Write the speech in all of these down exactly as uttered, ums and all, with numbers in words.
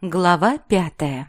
Глава пятая.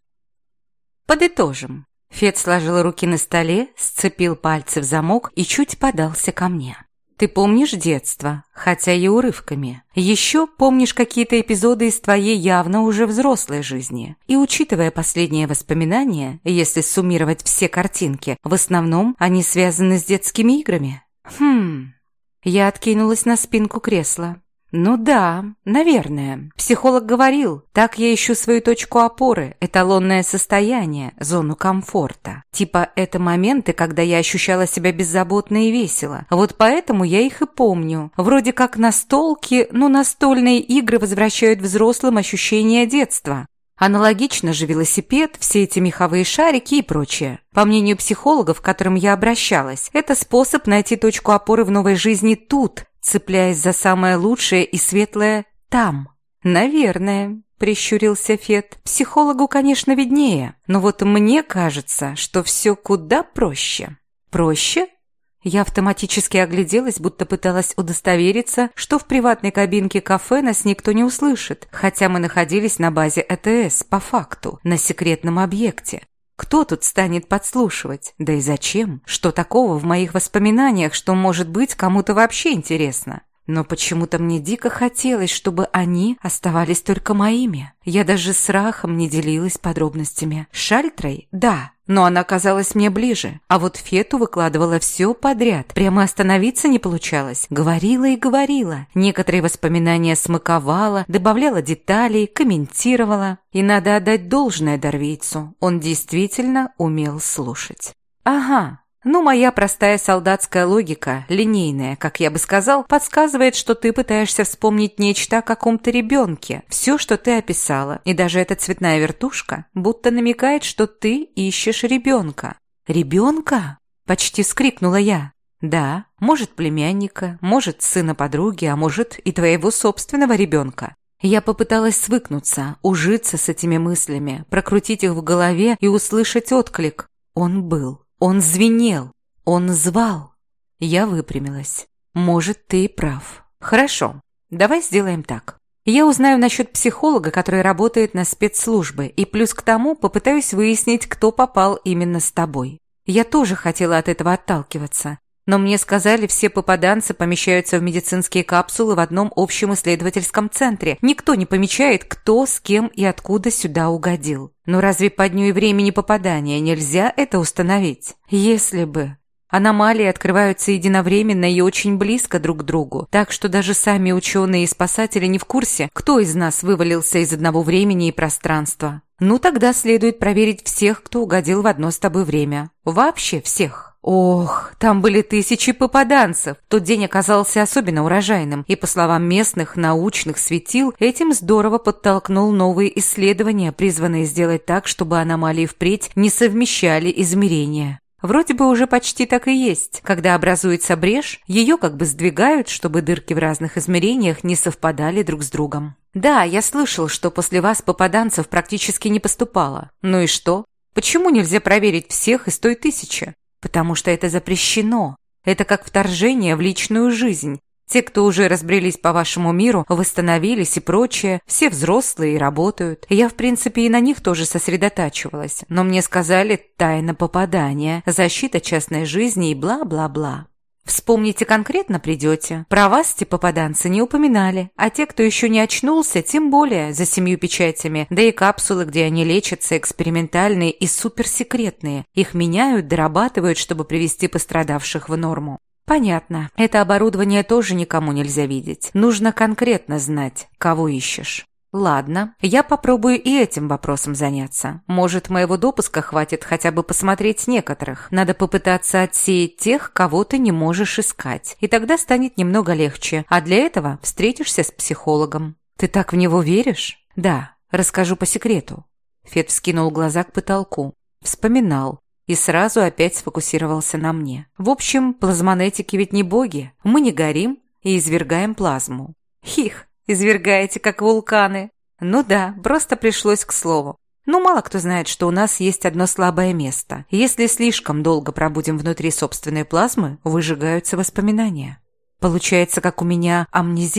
Подытожим. Фет сложил руки на столе, сцепил пальцы в замок и чуть подался ко мне. Ты помнишь детство, хотя и урывками. Еще помнишь какие-то эпизоды из твоей явно уже взрослой жизни. И учитывая последние воспоминания, если суммировать все картинки, в основном они связаны с детскими играми. Хм... Я откинулась на спинку кресла. Ну да, наверное. Психолог говорил, так я ищу свою точку опоры, эталонное состояние, зону комфорта. Типа это моменты, когда я ощущала себя беззаботно и весело. Вот поэтому я их и помню. Вроде как настолки, но настольные игры возвращают взрослым ощущение детства. Аналогично же велосипед, все эти меховые шарики и прочее. По мнению психологов, к которым я обращалась, это способ найти точку опоры в новой жизни тут, цепляясь за самое лучшее и светлое там. «Наверное», – прищурился Фет. «Психологу, конечно, виднее, но вот мне кажется, что все куда проще». «Проще?» Я автоматически огляделась, будто пыталась удостовериться, что в приватной кабинке кафе нас никто не услышит, хотя мы находились на базе э тэ эс, по факту, на секретном объекте. Кто тут станет подслушивать? Да и зачем? Что такого в моих воспоминаниях, что, может быть, кому-то вообще интересно? Но почему-то мне дико хотелось, чтобы они оставались только моими. Я даже с Рахом не делилась подробностями. С Шальтрой? Да, но она казалась мне ближе. А вот Фету выкладывала все подряд. Прямо остановиться не получалось. Говорила и говорила. Некоторые воспоминания смаковала, добавляла деталей, комментировала. И надо отдать должное Дарвийцу. Он действительно умел слушать. Ага. Ну, моя простая солдатская логика, линейная, как я бы сказал, подсказывает, что ты пытаешься вспомнить нечто о каком-то ребенке. Все, что ты описала, и даже эта цветная вертушка, будто намекает, что ты ищешь ребенка. «Ребенка?» – почти вскрикнула я. «Да, может, племянника, может, сына подруги, а может, и твоего собственного ребенка». Я попыталась свыкнуться, ужиться с этими мыслями, прокрутить их в голове и услышать отклик. Он был. Он звенел, он звал. Я выпрямилась. Может, ты и прав. Хорошо, давай сделаем так. Я узнаю насчет психолога, который работает на спецслужбы, и плюс к тому попытаюсь выяснить, кто попал именно с тобой. Я тоже хотела от этого отталкиваться. Но мне сказали, все попаданцы помещаются в медицинские капсулы в одном общем исследовательском центре. Никто не помечает, кто, с кем и откуда сюда угодил. Но разве по дню и времени попадания нельзя это установить? Если бы. Аномалии открываются единовременно и очень близко друг к другу, так что даже сами ученые и спасатели не в курсе, кто из нас вывалился из одного времени и пространства. Ну тогда следует проверить всех, кто угодил в одно с тобой время. Вообще всех. Ох, там были тысячи попаданцев. Тот день оказался особенно урожайным, и, по словам местных научных светил, этим здорово подтолкнул новые исследования, призванные сделать так, чтобы аномалии впредь не совмещали измерения. Вроде бы уже почти так и есть. Когда образуется брешь, ее как бы сдвигают, чтобы дырки в разных измерениях не совпадали друг с другом. Да, я слышал, что после вас попаданцев практически не поступало. Ну и что? Почему нельзя проверить всех из той тысячи? Потому что это запрещено. Это как вторжение в личную жизнь. Те, кто уже разбрелись по вашему миру, восстановились и прочее, все взрослые и работают. Я, в принципе, и на них тоже сосредотачивалась. Но мне сказали «тайна попадания», «защита частной жизни» и бла-бла-бла. Вспомните конкретно придете. Про вас те попаданцы не упоминали, а те, кто еще не очнулся, тем более за семью печатями. Да и капсулы, где они лечатся, экспериментальные и суперсекретные. Их меняют, дорабатывают, чтобы привести пострадавших в норму. Понятно. Это оборудование тоже никому нельзя видеть. Нужно конкретно знать, кого ищешь. Ладно, я попробую и этим вопросом заняться. Может, моего допуска хватит хотя бы посмотреть некоторых. Надо попытаться отсеять тех, кого ты не можешь искать. И тогда станет немного легче. А для этого встретишься с психологом. Ты так в него веришь? Да, расскажу по секрету. Фет вскинул глаза к потолку. Вспоминал. И сразу опять сфокусировался на мне. В общем, плазмонетики ведь не боги. Мы не горим и извергаем плазму. Хих. Извергаете, как вулканы. Ну да, просто пришлось к слову. Ну, мало кто знает, что у нас есть одно слабое место. Если слишком долго пробудем внутри собственной плазмы, выжигаются воспоминания. Получается, как у меня амнезия?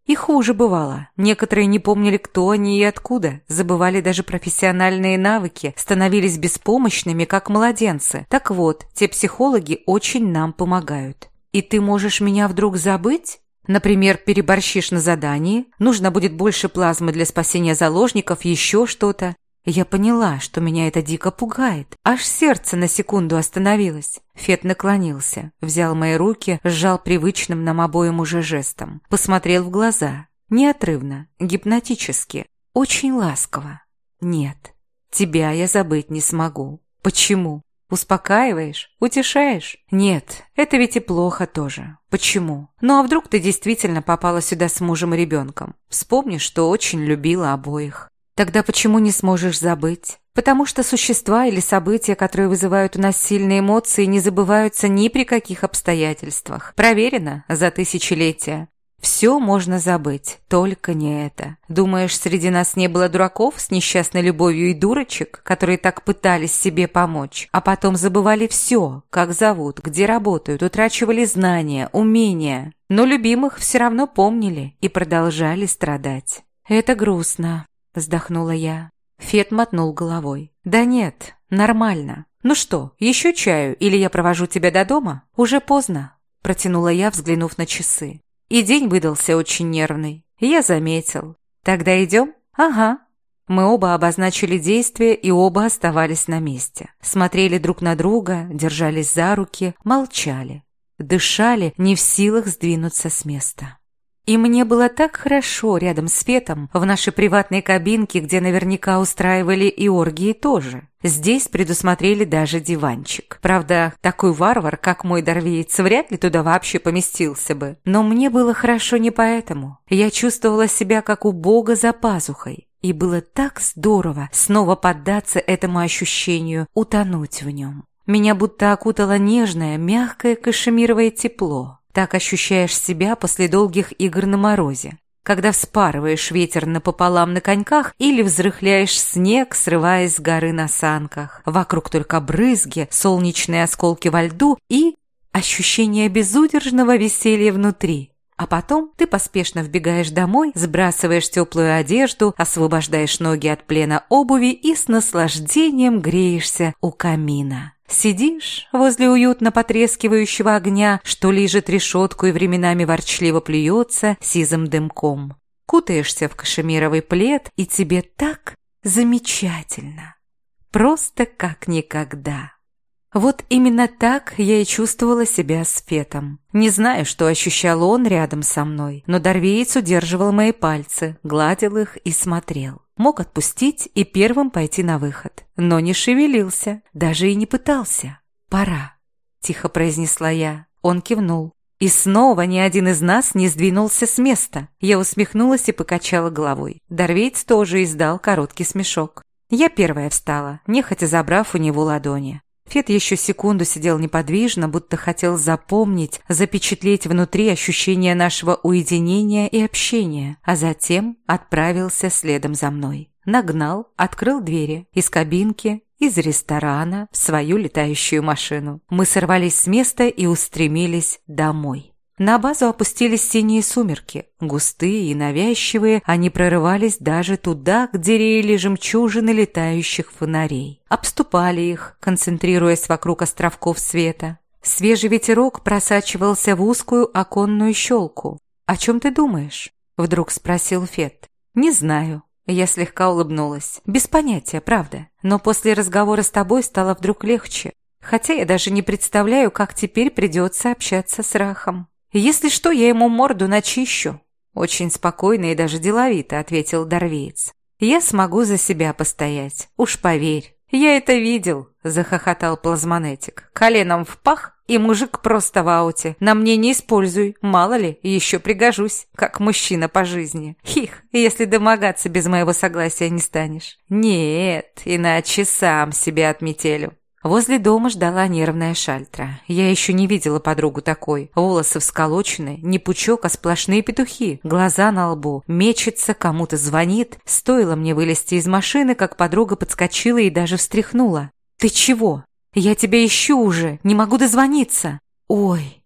И хуже бывало. Некоторые не помнили, кто они и откуда, забывали даже профессиональные навыки, становились беспомощными, как младенцы. Так вот, те психологи очень нам помогают. И ты можешь меня вдруг забыть? Например, переборщишь на задании, нужно будет больше плазмы для спасения заложников, еще что-то. Я поняла, что меня это дико пугает. Аж сердце на секунду остановилось. Фет наклонился, взял мои руки, сжал привычным нам обоим уже жестом. Посмотрел в глаза. Неотрывно, гипнотически, очень ласково. Нет, тебя я забыть не смогу. Почему? Успокаиваешь? Утешаешь? Нет, это ведь и плохо тоже. Почему? Ну а вдруг ты действительно попала сюда с мужем и ребенком? Вспомни, что очень любила обоих. Тогда почему не сможешь забыть? Потому что существа или события, которые вызывают у нас сильные эмоции, не забываются ни при каких обстоятельствах. Проверено за тысячелетия. Все можно забыть, только не это. Думаешь, среди нас не было дураков с несчастной любовью и дурочек, которые так пытались себе помочь, а потом забывали все, как зовут, где работают, утрачивали знания, умения, но любимых все равно помнили и продолжали страдать. Это грустно. Вздохнула я. Фет мотнул головой. «Да нет, нормально. Ну что, еще чаю или я провожу тебя до дома? Уже поздно», – протянула я, взглянув на часы. И день выдался очень нервный. Я заметил. «Тогда идем?» «Ага». Мы оба обозначили действия и оба оставались на месте. Смотрели друг на друга, держались за руки, молчали. Дышали, не в силах сдвинуться с места. И мне было так хорошо рядом с Фетом, в нашей приватной кабинке, где наверняка устраивали и оргии тоже. Здесь предусмотрели даже диванчик. Правда, такой варвар, как мой дарвеец, вряд ли туда вообще поместился бы. Но мне было хорошо не поэтому. Я чувствовала себя как у Бога за пазухой. И было так здорово снова поддаться этому ощущению, утонуть в нем. Меня будто окутало нежное, мягкое кашемировое тепло. Так ощущаешь себя после долгих игр на морозе, когда вспарываешь ветер напополам на коньках или взрыхляешь снег, срываясь с горы на санках. Вокруг только брызги, солнечные осколки во льду и ощущение безудержного веселья внутри. А потом ты поспешно вбегаешь домой, сбрасываешь теплую одежду, освобождаешь ноги от плена обуви и с наслаждением греешься у камина. Сидишь возле уютно потрескивающего огня, что лижет решетку и временами ворчливо плюется сизым дымком. Кутаешься в кашемировый плед, и тебе так замечательно. Просто как никогда. Вот именно так я и чувствовала себя с Фетом. Не знаю, что ощущал он рядом со мной, но дарвеец удерживал мои пальцы, гладил их и смотрел. Мог отпустить и первым пойти на выход, но не шевелился, даже и не пытался. «Пора», – тихо произнесла я. Он кивнул. И снова ни один из нас не сдвинулся с места. Я усмехнулась и покачала головой. Дарвеец тоже издал короткий смешок. Я первая встала, нехотя забрав у него ладони. Фет еще секунду сидел неподвижно, будто хотел запомнить, запечатлеть внутри ощущение нашего уединения и общения, а затем отправился следом за мной. Нагнал, открыл двери из кабинки, из ресторана в свою летающую машину. Мы сорвались с места и устремились домой. На базу опустились синие сумерки, густые и навязчивые, они прорывались даже туда, где реяли жемчужины летающих фонарей. Обступали их, концентрируясь вокруг островков света. Свежий ветерок просачивался в узкую оконную щелку. «О чем ты думаешь?» – вдруг спросил Фет. «Не знаю». Я слегка улыбнулась. «Без понятия, правда. Но после разговора с тобой стало вдруг легче. Хотя я даже не представляю, как теперь придется общаться с Рахом. Если что, я ему морду начищу». Очень спокойно и даже деловито ответил дарвеец. «Я смогу за себя постоять, уж поверь». «Я это видел», – захохотал плазмонетик. «Коленом в пах, и мужик просто в ауте. На мне не используй, мало ли, еще пригожусь, как мужчина по жизни. Хих, если домогаться без моего согласия не станешь». «Нет, иначе сам себя отметелю». Возле дома ждала нервная Шальтра. Я еще не видела подругу такой. Волосы всколочены, не пучок, а сплошные петухи. Глаза на лбу. Мечется, кому-то звонит. Стоило мне вылезти из машины, как подруга подскочила и даже встряхнула. «Ты чего? Я тебя ищу уже, не могу дозвониться». «Ой».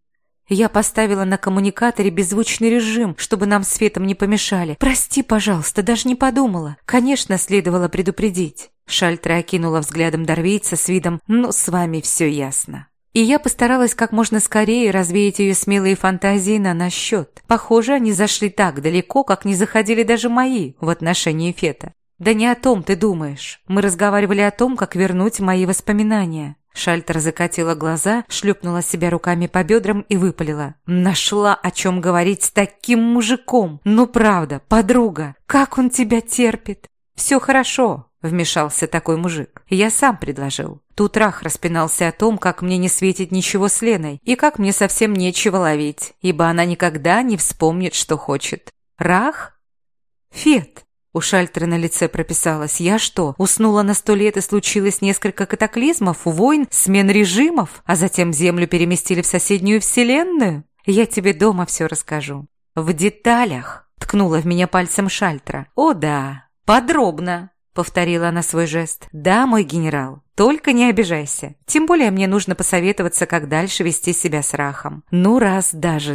Я поставила на коммуникаторе беззвучный режим, чтобы нам с Фетом не помешали. Прости, пожалуйста, даже не подумала. Конечно, следовало предупредить». Шальтра окинула взглядом Дарвейца с видом «ну, с вами все ясно». И я постаралась как можно скорее развеять ее смелые фантазии на наш счет. Похоже, они зашли так далеко, как не заходили даже мои в отношении Фета. «Да не о том ты думаешь. Мы разговаривали о том, как вернуть мои воспоминания». Шальтер закатила глаза, шлепнула себя руками по бедрам и выпалила. «Нашла, о чем говорить с таким мужиком! Ну правда, подруга, как он тебя терпит!» «Все хорошо», — вмешался такой мужик. «Я сам предложил». Тут Рах распинался о том, как мне не светит ничего с Леной и как мне совсем нечего ловить, ибо она никогда не вспомнит, что хочет. «Рах? Фет!» У Шальтера на лице прописалось. «Я что, уснула на сто лет и случилось несколько катаклизмов, войн, смен режимов, а затем Землю переместили в соседнюю вселенную? Я тебе дома все расскажу». «В деталях», — ткнула в меня пальцем Шальтера. «О да, подробно», — повторила она свой жест. «Да, мой генерал, только не обижайся. Тем более мне нужно посоветоваться, как дальше вести себя с Рахом». «Ну, раз даже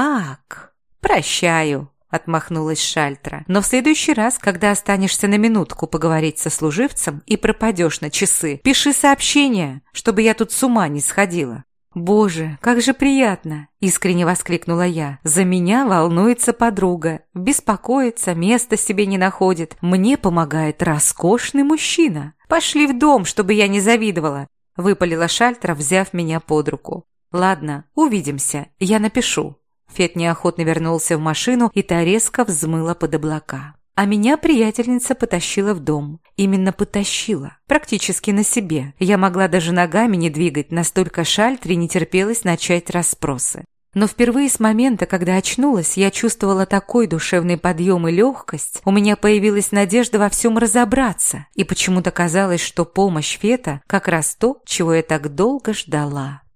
так, прощаю», — отмахнулась Шальтера. «Но в следующий раз, когда останешься на минутку поговорить со служивцем и пропадешь на часы, пиши сообщение, чтобы я тут с ума не сходила». «Боже, как же приятно!» – искренне воскликнула я. «За меня волнуется подруга, беспокоится, места себе не находит. Мне помогает роскошный мужчина. Пошли в дом, чтобы я не завидовала», – выпалила Шальтера, взяв меня под руку. «Ладно, увидимся, я напишу». Фет неохотно вернулся в машину, и та резко взмыла под облака. А меня приятельница потащила в дом. Именно потащила. Практически на себе. Я могла даже ногами не двигать, настолько Шальтре не терпелось начать расспросы. Но впервые с момента, когда очнулась, я чувствовала такой душевный подъем и легкость. У меня появилась надежда во всем разобраться. И почему-то казалось, что помощь Фета как раз то, чего я так долго ждала.